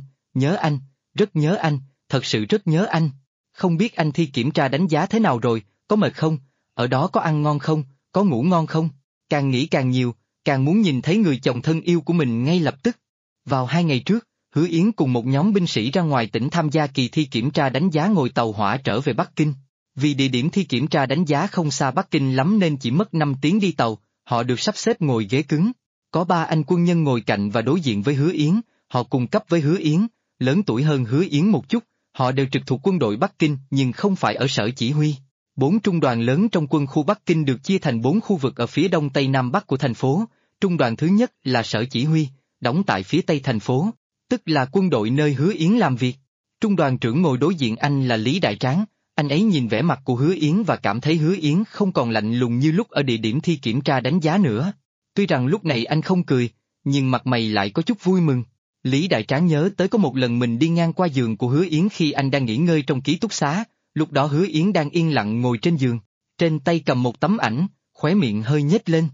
rất nhớ anh, thật sự rất nhớ anh. Không biết anh thi kiểm tra đánh giá thế nào rồi, có mệt không, ở đó có ăn ngon không, có ngủ ngon không? Càng nghĩ càng nhiều, càng muốn nhìn thấy người chồng thân yêu của mình ngay lập tức. Vào 2 ngày trước, Hứa Yến cùng một nhóm binh sĩ ra ngoài tỉnh tham gia kỳ thi kiểm tra đánh giá ngồi tàu hỏa trở về Bắc Kinh. Vì địa điểm thi kiểm tra đánh giá không xa Bắc Kinh lắm nên chỉ mất 5 tiếng đi tàu, họ được sắp xếp ngồi ghế cứng. Có 3 anh quân nhân ngồi cạnh và đối diện với Hứa Yến, họ cùng cấp với Hứa Yến, lớn tuổi hơn Hứa Yến một chút, họ đều trực thuộc quân đội Bắc Kinh nhưng không phải ở sở chỉ huy. 4 trung đoàn lớn trong quân khu Bắc Kinh được chia thành 4 khu vực ở phía đông tây nam bắc của thành phố. Trung đoàn thứ nhất là sở chỉ huy, đóng tại phía tây thành phố, tức là quân đội nơi Hứa Yến làm việc. Trung đoàn trưởng ngồi đối diện anh là Lý Đại Tráng, anh ấy nhìn vẻ mặt của Hứa Yến và cảm thấy Hứa Yến không còn lạnh lùng như lúc ở địa điểm thi kiểm tra đánh giá nữa. Tuy rằng lúc này anh không cười, nhưng mặt mày lại có chút vui mừng. Lý Đại Tráng nhớ tới có một lần mình đi ngang qua giường của Hứa Yến khi anh đang nghỉ ngơi trong ký túc xá, Lúc đó Hứa Yến đang yên lặng ngồi trên giường, trên tay cầm một tấm ảnh, khóe miệng hơi nhếch lên.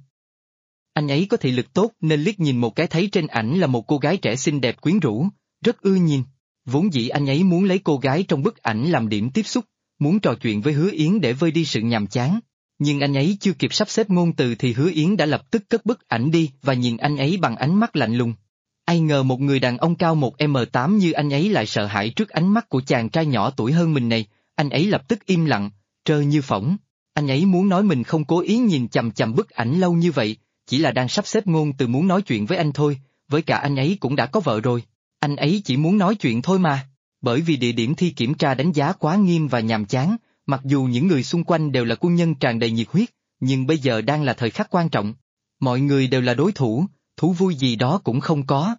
Anh ấy có thị lực tốt nên liếc nhìn một cái thấy trên ảnh là một cô gái trẻ xinh đẹp quyến rũ, rất ưa nhìn. Vốn dĩ anh ấy muốn lấy cô gái trong bức ảnh làm điểm tiếp xúc, muốn trò chuyện với Hứa Yến để vơi đi sự nhàm chán. Nhưng anh ấy chưa kịp sắp xếp ngôn từ thì Hứa Yến đã lập tức cất bức ảnh đi và nhìn anh ấy bằng ánh mắt lạnh lùng. Ai ngờ một người đàn ông cao 1m8 như anh ấy lại sợ hãi trước ánh mắt của chàng trai nhỏ tuổi hơn mình này, anh ấy lập tức im lặng, trơ như phỗng. Anh ấy muốn nói mình không cố ý nhìn chằm chằm bức ảnh lâu như vậy, chỉ là đang sắp xếp ngôn từ muốn nói chuyện với anh thôi, với cả anh ấy cũng đã có vợ rồi. Anh ấy chỉ muốn nói chuyện thôi mà. Bởi vì địa điểm thi kiểm tra đánh giá quá nghiêm và nhàm chán, mặc dù những người xung quanh đều là quân nhân tràn đầy nhiệt huyết, nhưng bây giờ đang là thời khắc quan trọng. Mọi người đều là đối thủ, thú vui gì đó cũng không có.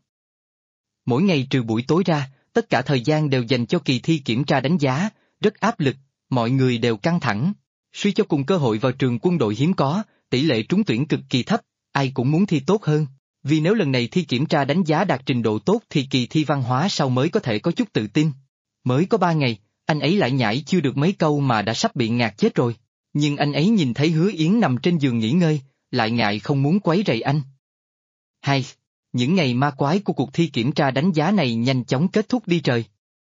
Mỗi ngày trừ buổi tối ra, tất cả thời gian đều dành cho kỳ thi kiểm tra đánh giá, rất áp lực, mọi người đều căng thẳng. Suy cho cùng cơ hội vào trường quân đội hiếm có, tỷ lệ trúng tuyển cực kỳ thấp, ai cũng muốn thi tốt hơn. Vì nếu lần này thi kiểm tra đánh giá đạt trình độ tốt thì kỳ thi văn hóa sau mới có thể có chút tự tin. Mới có 3 ngày, anh ấy lại nhảy chưa được mấy câu mà đã sắp bị ngạt chết rồi. Nhưng anh ấy nhìn thấy Hứa Yến nằm trên giường nghỉ ngơi, lại ngại không muốn quấy rầy anh. Hay, những ngày ma quái của cuộc thi kiểm tra đánh giá này nhanh chóng kết thúc đi trời.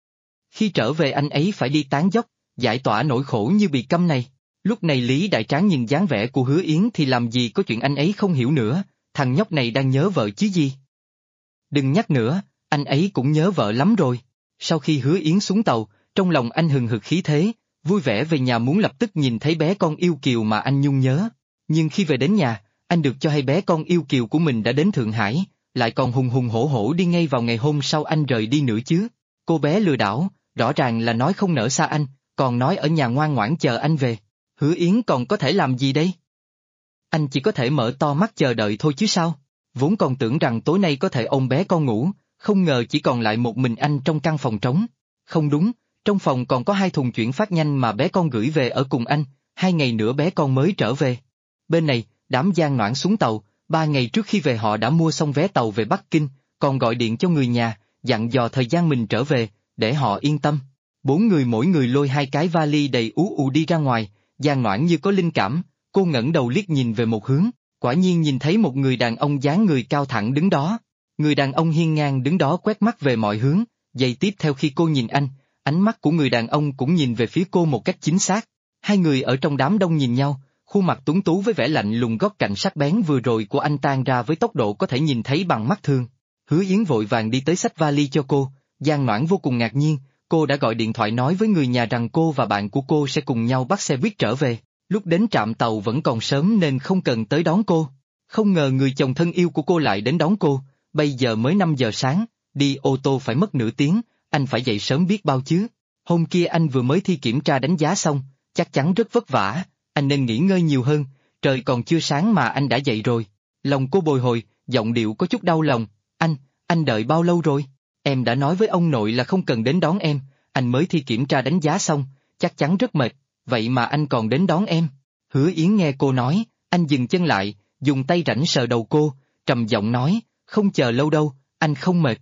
Khi trở về anh ấy phải đi tán dóc, giải tỏa nỗi khổ như bị câm này. Lúc này Lý Đại Tráng nhìn dáng vẻ của Hứa Yến thì làm gì có chuyện anh ấy không hiểu nữa, thằng nhóc này đang nhớ vợ chứ gì. Đừng nhắc nữa, anh ấy cũng nhớ vợ lắm rồi. Sau khi Hứa Yến xuống tàu, trong lòng anh hừng hực khí thế, vui vẻ về nhà muốn lập tức nhìn thấy bé con yêu kiều mà anh nhung nhớ. Nhưng khi về đến nhà, anh được cho hay bé con yêu kiều của mình đã đến Thượng Hải, lại còn hùng hùng hổ hổ đi ngay vào ngày hôm sau anh rời đi nữa chứ. Cô bé lừa đảo, rõ ràng là nói không nỡ xa anh, còn nói ở nhà ngoan ngoãn chờ anh về. Hứa Yến còn có thể làm gì đây? Anh chỉ có thể mở to mắt chờ đợi thôi chứ sao? Vốn còn tưởng rằng tối nay có thể ôm bé con ngủ, không ngờ chỉ còn lại một mình anh trong căn phòng trống. Không đúng, trong phòng còn có 2 thùng chuyển phát nhanh mà bé con gửi về ở cùng anh, 2 ngày nữa bé con mới trở về. Bên này, đám Giang Noãn xuống tàu, 3 ngày trước khi về họ đã mua xong vé tàu về Bắc Kinh, còn gọi điện cho người nhà, dặn dò thời gian mình trở về, để họ yên tâm. 4 người mỗi người lôi 2 cái vali đầy ú ù đi ra ngoài, Giang Noãn như có linh cảm, cô ngẩng đầu liếc nhìn về một hướng, quả nhiên nhìn thấy một người đàn ông dáng người cao thẳng đứng đó. Người đàn ông hiên ngang đứng đó quét mắt về mọi hướng, giây tiếp theo khi cô nhìn anh, ánh mắt của người đàn ông cũng nhìn về phía cô một cách chính xác. 2 người ở trong đám đông nhìn nhau, khuôn mặt tuấn tú với vẻ lạnh lùng góc cạnh sắc bén vừa rồi của anh tan ra với tốc độ có thể nhìn thấy bằng mắt thường. Hứa Yến vội vàng đi tới xách vali cho cô, Giang Noãn vô cùng ngạc nhiên, cô đã gọi điện thoại nói với người nhà rằng cô và bạn của cô sẽ cùng nhau bắt xe buýt trở về, lúc đến trạm tàu vẫn còn sớm nên không cần tới đón cô. Không ngờ người chồng thân yêu của cô lại đến đón cô, bây giờ mới 5 giờ sáng, đi ô tô phải mất nửa tiếng, anh phải dậy sớm biết bao chứ. Hôm kia anh vừa mới thi kiểm tra đánh giá xong, chắc chắn rất vất vả, anh nên nghỉ ngơi nhiều hơn, trời còn chưa sáng mà anh đã dậy rồi. Lòng cô bồi hồi, giọng điệu có chút đau lòng, anh đợi bao lâu rồi? Em đã nói với ông nội là không cần đến đón em, anh mới thi kiểm tra đánh giá xong, chắc chắn rất mệt, vậy mà anh còn đến đón em. Hứa Yến nghe cô nói, anh dừng chân lại, dùng tay rảnh sờ đầu cô, trầm giọng nói, không chờ lâu đâu, anh không mệt.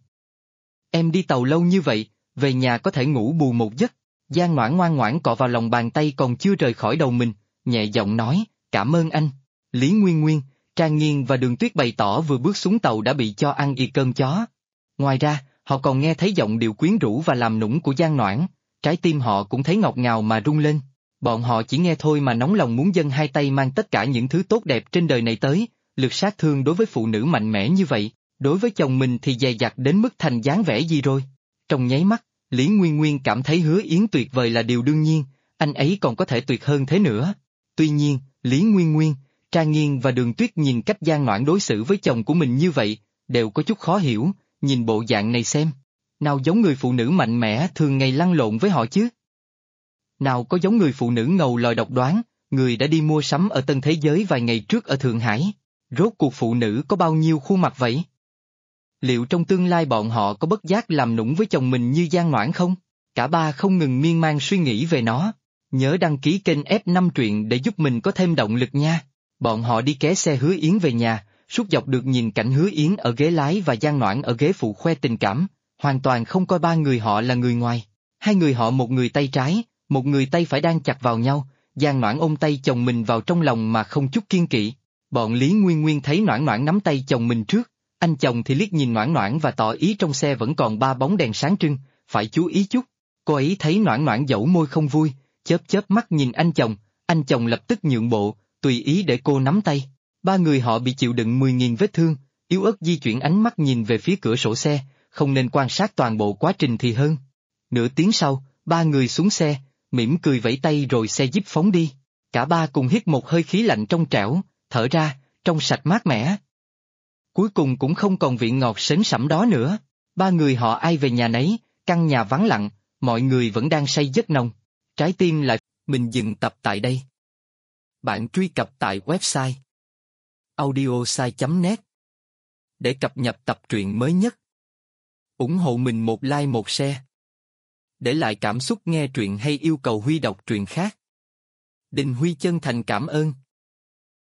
Em đi tàu lâu như vậy, về nhà có thể ngủ bù một giấc. Giang Noãn ngoan ngoãn cọ vào lòng bàn tay còn chưa rời khỏi đầu mình, nhẹ giọng nói, cảm ơn anh. Lý Nguyên Nguyên, Trang Nghiên và Đường Tuyết bày tỏ vừa bước xuống tàu đã bị cho ăn y cơm chó. Ngoài ra, họ còn nghe thấy giọng điệu quyến rũ và làm nũng của Giang Noãn, trái tim họ cũng thấy ngọt ngào mà rung lên. Bọn họ chỉ nghe thôi mà nóng lòng muốn dâng hai tay mang tất cả những thứ tốt đẹp trên đời này tới, lực sát thương đối với phụ nữ mạnh mẽ như vậy, đối với chồng mình thì dè dặt đến mức thành dáng vẻ gì rồi. Trong nháy mắt, Lý Nguyên Nguyên cảm thấy Hứa Yến tuyệt vời là điều đương nhiên, anh ấy còn có thể tuyệt hơn thế nữa. Tuy nhiên, Lý Nguyên Nguyên, Trang Nghiên và Đường Tuyết nhìn cách Giang Noãn đối xử với chồng của mình như vậy, đều có chút khó hiểu, nhìn bộ dạng này xem. Nào giống người phụ nữ mạnh mẽ thường ngày lăn lộn với họ chứ? Nào có giống người phụ nữ ngầu lòi độc đoán, người đã đi mua sắm ở Tân Thế Giới vài ngày trước ở Thượng Hải. Rốt cuộc phụ nữ có bao nhiêu khuôn mặt vậy? Liệu trong tương lai bọn họ có bất giác làm nũng với chồng mình như Giang Noãn không? Cả ba không ngừng miên man suy nghĩ về nó. Nhớ đăng ký kênh F5 truyện để giúp mình có thêm động lực nha. Bọn họ đi ké xe Hứa Yến về nhà, suốt dọc được nhìn cảnh Hứa Yến ở ghế lái và Giang Noãn ở ghế phụ khoe tình cảm, hoàn toàn không coi ba người họ là người ngoài. Hai người họ một người tay trái, một người tay phải đang chặt vào nhau, Giang Noãn ôm tay chồng mình vào trong lòng mà không chút kiêng kỵ. Bọn Lý Nguyên Nguyên thấy Noãn Noãn nắm tay chồng mình trước, anh chồng thì liếc nhìn Noãn Noãn và tỏ ý trong xe vẫn còn 3 bóng đèn sáng trưng, phải chú ý chút. Cô ấy thấy Noãn Noãn dẫu môi không vui, chớp chớp mắt nhìn anh chồng lập tức nhượng bộ, tùy ý để cô nắm tay. Ba người họ bị chịu đựng 10.000 vết thương, yếu ớt di chuyển ánh mắt nhìn về phía cửa sổ xe, không nên quan sát toàn bộ quá trình thì hơn. Nửa tiếng sau, ba người xuống xe, mỉm cười vẫy tay rồi xe Jeep phóng đi. Cả ba cùng hít một hơi khí lạnh trong trẻo, thở ra, trong sạch mát mẻ. Cuối cùng cũng không còn vị ngọt sến sẩm đó nữa. Ba người họ ai về nhà nấy, căn nhà vắng lặng, mọi người vẫn đang say giấc nồng. Trái tim lại, mình dừng tập tại đây. Bạn truy cập tại website audiosai.net để cập nhật tập truyện mới nhất. Ủng hộ mình một like một share. Để lại cảm xúc nghe truyện hay yêu cầu Huy đọc truyện khác. Đình Huy chân thành cảm ơn.